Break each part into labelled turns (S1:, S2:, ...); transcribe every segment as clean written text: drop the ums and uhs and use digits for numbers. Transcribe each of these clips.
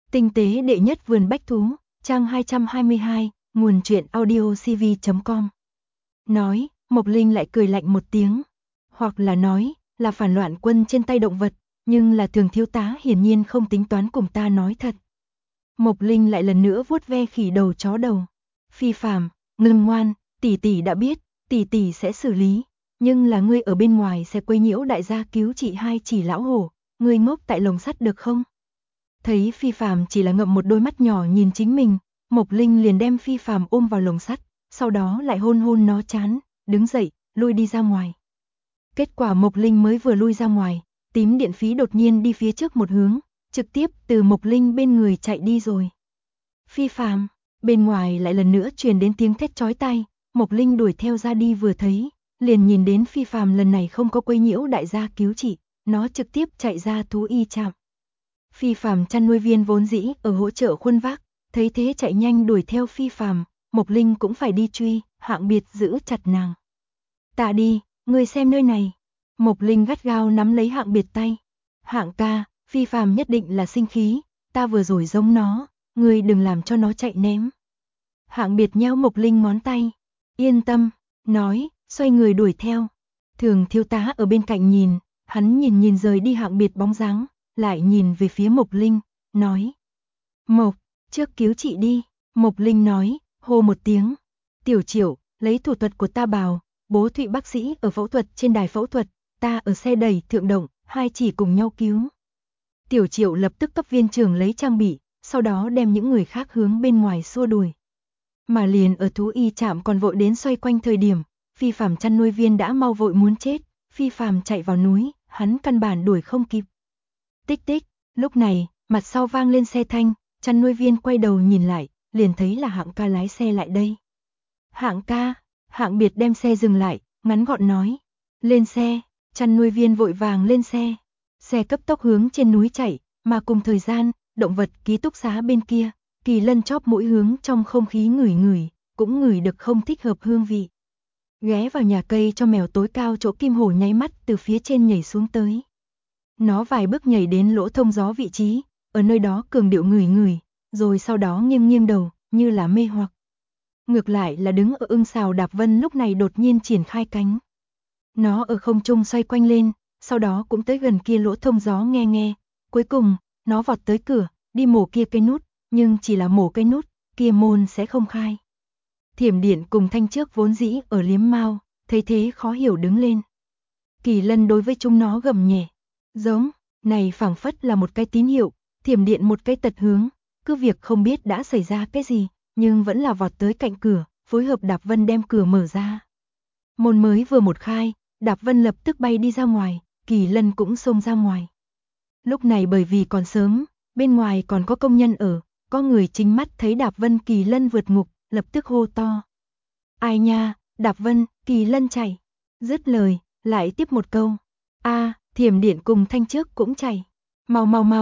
S1: Tinh tế đệ nhất vườn bách thú, trang 222, nguồn truyện audiocv.com. Nói, Mộc Linh lại cười lạnh một tiếng. Hoặc là nói, là phản loạn quân trên tay động vật, nhưng là Thường thiếu tá hiển nhiên không tính toán cùng ta nói thật. Mộc Linh lại lần nữa vuốt ve khỉ đầu chó đầu. Phi Phàm, ngưng ngoan, tỷ tỷ đã biết, tỷ tỷ sẽ xử lý, nhưng là ngươi ở bên ngoài sẽ quấy nhiễu đại gia cứu trị hai chỉ lão hổ, ngươi ngốc tại lồng sắt được không? Thấy Phi Phàm chỉ là ngậm một đôi mắt nhỏ nhìn chính mình, Mộc Linh liền đem Phi Phàm ôm vào lồng sắt, sau đó lại hôn hôn nó trán, đứng dậy, lui đi ra ngoài. Kết quả Mộc Linh mới vừa lui ra ngoài, tím điện phí đột nhiên đi phía trước một hướng, trực tiếp từ Mộc Linh bên người chạy đi rồi. Phi Phàm, bên ngoài lại lần nữa truyền đến tiếng thét chói tai, Mộc Linh đuổi theo ra đi vừa thấy, liền nhìn đến Phi Phàm lần này không có quấy nhiễu đại gia cứu trị, nó trực tiếp chạy ra thú y trạm. Phi Phàm chăn nuôi viên vốn dĩ ở hỗ trợ khuân vác, thấy thế chạy nhanh đuổi theo Phi Phàm, Mộc Linh cũng phải đi truy, Hạng Biệt giữ chặt nàng. "Ta đi, ngươi xem nơi này." Mộc Linh gắt gao nắm lấy Hạng Biệt tay. "Hạng ca, Phi Phàm nhất định là sinh khí, ta vừa rồi giống nó, ngươi đừng làm cho nó chạy ném." Hạng Biệt nhéo Mộc Linh ngón tay. "Yên tâm." Nói, xoay người đuổi theo. Thường thiếu tá ở bên cạnh nhìn, hắn nhìn rời đi Hạng Biệt bóng dáng, lại nhìn về phía Mộc Linh, nói: "Mộc, trước cứu chị đi." Mộc Linh nói, hô một tiếng. "Tiểu Triệu, lấy thủ thuật của ta bào, bố Thụy bác sĩ ở phẫu thuật trên đài phẫu thuật, ta ở xe đẩy thượng động, hai chỉ cùng nhau cứu." Tiểu Triệu lập tức cấp viên trưởng lấy trang bị, sau đó đem những người khác hướng bên ngoài xua đuổi. Mà liền ở thú y trạm còn vội đến xoay quanh thời điểm, Phi Phàm chăn nuôi viên đã mau vội muốn chết, Phi Phàm chạy vào núi, hắn căn bản đuổi không kịp. Tích tích, lúc này, mặt sau vang lên xe thanh, chăn nuôi viên quay đầu nhìn lại, liền thấy là Hạng ca lái xe lại đây. "Hạng ca." Hạng Biệt đem xe dừng lại, ngắn gọn nói: "Lên xe." Chăn nuôi viên vội vàng lên xe. Xe cấp tốc hướng trên núi chạy, mà cùng thời gian, động vật ký túc xá bên kia, Kỳ Lân chóp mũi hướng trong không khí ngửi ngửi, cũng ngửi được không thích hợp hương vị. Ghé vào nhà cây cho mèo tối cao chỗ Kim Hổ nháy mắt từ phía trên nhảy xuống tới. Nó vài bước nhảy đến lỗ thông gió vị trí, ở nơi đó cường điệu ngửi ngửi, rồi sau đó nghiêng đầu, như là mê hoặc. Ngược lại là đứng ở ưng sào Đạp Vân lúc này đột nhiên triển khai cánh. Nó ở không trung xoay quanh lên, sau đó cũng tới gần kia lỗ thông gió nghe. Cuối cùng, nó vọt tới cửa, đi mổ kia cây nút, nhưng chỉ là mổ cây nút, kia môn sẽ không khai. Thiểm Điện cùng Thanh Trước vốn dĩ ở liếm mao, thấy thế khó hiểu đứng lên. Kỳ Lân đối với chúng nó gầm nhẹ, giống, này phảng phất là một cái tín hiệu, Thiểm Điện một cái tật hướng, cứ việc không biết đã xảy ra cái gì, nhưng vẫn là vọt tới cạnh cửa, phối hợp Đạp Vân đem cửa mở ra. Môn mới vừa một khai, Đạp Vân lập tức bay đi ra ngoài, Kỳ Lân cũng xông ra ngoài. Lúc này bởi vì còn sớm, bên ngoài còn có công nhân ở, có người chính mắt thấy Đạp Vân Kỳ Lân vượt ngục, lập tức hô to: "Ai nha, Đạp Vân, Kỳ Lân chạy." Dứt lời, lại tiếp một câu: "A, Thiểm Điện cùng Thanh Trước cũng chạy. Mau,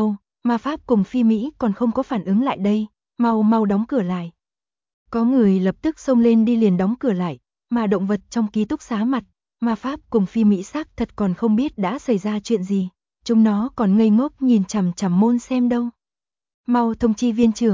S1: ma pháp cùng Phi Mỹ còn không có phản ứng lại đây, mau đóng cửa lại." Có người lập tức xông lên đi liền đóng cửa lại, mà động vật trong ký túc xá mặt, ma pháp cùng Phi Mỹ xác thật còn không biết đã xảy ra chuyện gì, chúng nó còn ngây ngốc nhìn chằm chằm môn xem đâu. "Mau thông chi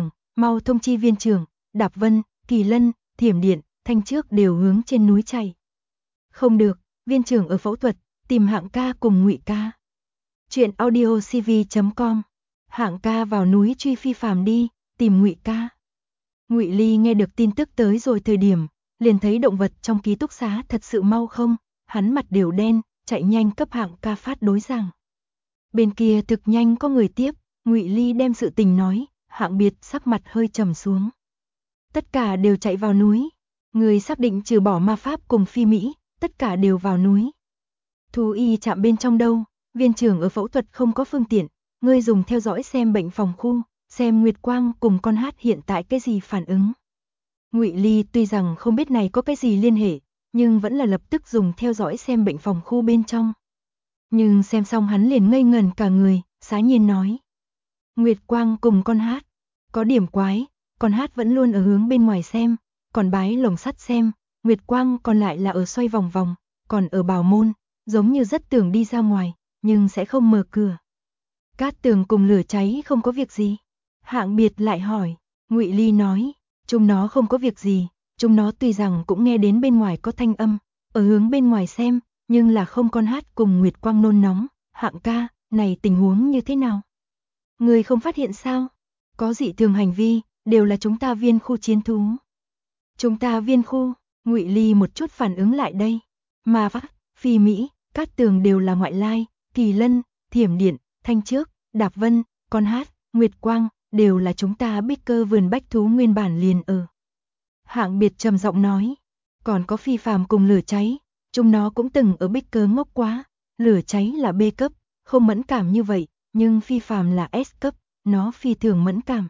S1: viên trưởng, Đạp Vân, Kỳ Lân, Thiểm Điện, Thanh Trước đều hướng trên núi chạy." "Không được, viên trưởng ở phẫu thuật, tìm Hạng ca cùng Ngụy ca." Truyện audiocv.com. Hạng ca vào núi truy Phi Phàm đi, tìm Ngụy ca. Ngụy Ly nghe được tin tức tới rồi thời điểm, liền thấy động vật trong ký túc xá thật sự mau không, hắn mặt đều đen, chạy nhanh cấp Hạng ca phát đối rằng. Bên kia thực nhanh có người tiếp, Ngụy Ly đem sự tình nói, Hạng Biệt sắc mặt hơi trầm xuống. Tất cả đều chạy vào núi, người xác định trừ bỏ ma pháp cùng Phi Mỹ, tất cả đều vào núi. Thú y trạm bên trong đâu, viên trưởng ở phẫu thuật không có phương tiện, ngươi dùng theo dõi xem bệnh phòng khu, xem Nguyệt Quang cùng con hát hiện tại cái gì phản ứng. Ngụy Ly tuy rằng không biết này có cái gì liên hệ, nhưng vẫn là lập tức dùng theo dõi xem bệnh phòng khu bên trong. Nhưng xem xong hắn liền ngây ngẩn cả người, xá nhiên nói: "Nguyệt Quang cùng con hát, có điểm quái, con hát vẫn luôn ở hướng bên ngoài xem, còn bái lồng sắt xem, Nguyệt Quang còn lại là ở xoay vòng vòng, còn ở bảo môn, giống như rất tưởng đi ra ngoài, nhưng sẽ không mở cửa." "Cát tường cùng lửa cháy không có việc gì." Hạng Biệt lại hỏi. Ngụy Ly nói, chúng nó không có việc gì, chúng nó tuy rằng cũng nghe đến bên ngoài có thanh âm, ở hướng bên ngoài xem, nhưng là không con hát cùng Nguyệt Quang nôn nóng. Hạng ca, này tình huống như thế nào? Người không phát hiện sao? Có dị thường hành vi, đều là chúng ta viên khu chiến thú. Chúng ta viên khu, Ngụy Ly một chút phản ứng lại đây. Mà Phát, Phi Mỹ, Cát Tường đều là ngoại lai, Kỳ Lân, Thiểm Điện, Thanh Trước, Đạp Vân, Con Hát, Nguyệt Quang, đều là chúng ta Bích Cơ vườn bách thú nguyên bản liền ở. Hạng Biệt trầm giọng nói, còn có Phi Phàm cùng Lửa Cháy, chúng nó cũng từng ở Bích Cơ ngốc quá, Lửa Cháy là B cấp, không mẫn cảm như vậy, nhưng Phi Phàm là S cấp, nó phi thường mẫn cảm.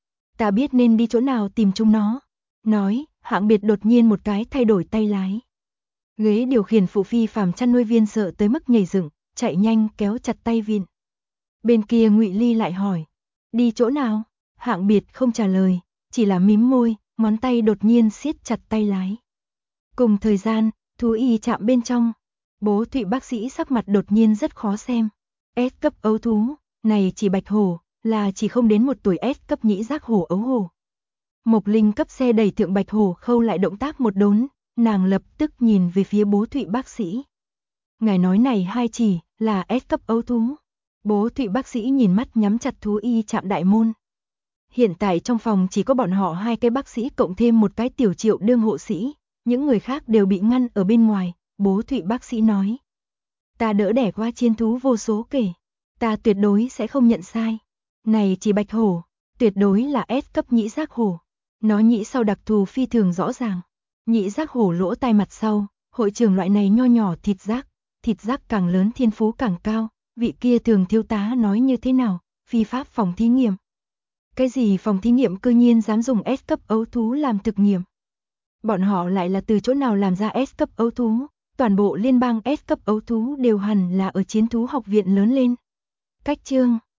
S1: Ta biết nên đi chỗ nào tìm chúng nó. Nói, Hạng Biệt đột nhiên một cái thay đổi tay lái. Ghế điều khiển phụ Phi Phàm chăn nuôi viên sợ tới mức nhảy dựng, chạy nhanh kéo chặt tay vịn. Bên kia Ngụy Ly lại hỏi, đi chỗ nào? Hạng Biệt không trả lời, chỉ là mím môi, ngón tay đột nhiên siết chặt tay lái. Cùng thời gian, thú y trạm bên trong, Bố Thụy bác sĩ sắc mặt đột nhiên rất khó xem. S cấp ấu thú, này chỉ bạch hổ, là chỉ không đến 1 tuổi S cấp nhĩ giác hổ ấu hổ. Mộc Linh cấp xe đẩy thượng bạch hổ khâu lại động tác một đốn, nàng lập tức nhìn về phía Bố Thụy bác sĩ. Ngài nói này hai chỉ, là S cấp ấu thú. Bố Thụy bác sĩ nhìn mắt nhắm chặt thú y trạm đại môn. Hiện tại trong phòng chỉ có bọn họ 2 cái bác sĩ cộng thêm một cái tiểu Triệu đương hộ sĩ, những người khác đều bị ngăn ở bên ngoài. Bố Thụy bác sĩ nói, ta đỡ đẻ qua chiến thú vô số kể, ta tuyệt đối sẽ không nhận sai. Này chỉ bạch hổ, tuyệt đối là S cấp nhĩ giác hổ. Nó nhĩ sau đặc thù phi thường rõ ràng. Nhĩ giác hổ lỗ tai mặt sau, hội trưởng loại này nho nhỏ thịt giác càng lớn thiên phú càng cao. Vị kia thường thiếu tá nói như thế nào? Phi pháp phòng thí nghiệm. Cái gì phòng thí nghiệm cư nhiên dám dùng S cấp ấu thú làm thực nghiệm? Bọn họ lại là từ chỗ nào làm ra S cấp ấu thú? Toàn bộ liên bang S cấp ấu thú đều hẳn là ở chiến thú học viện lớn lên. Cách chương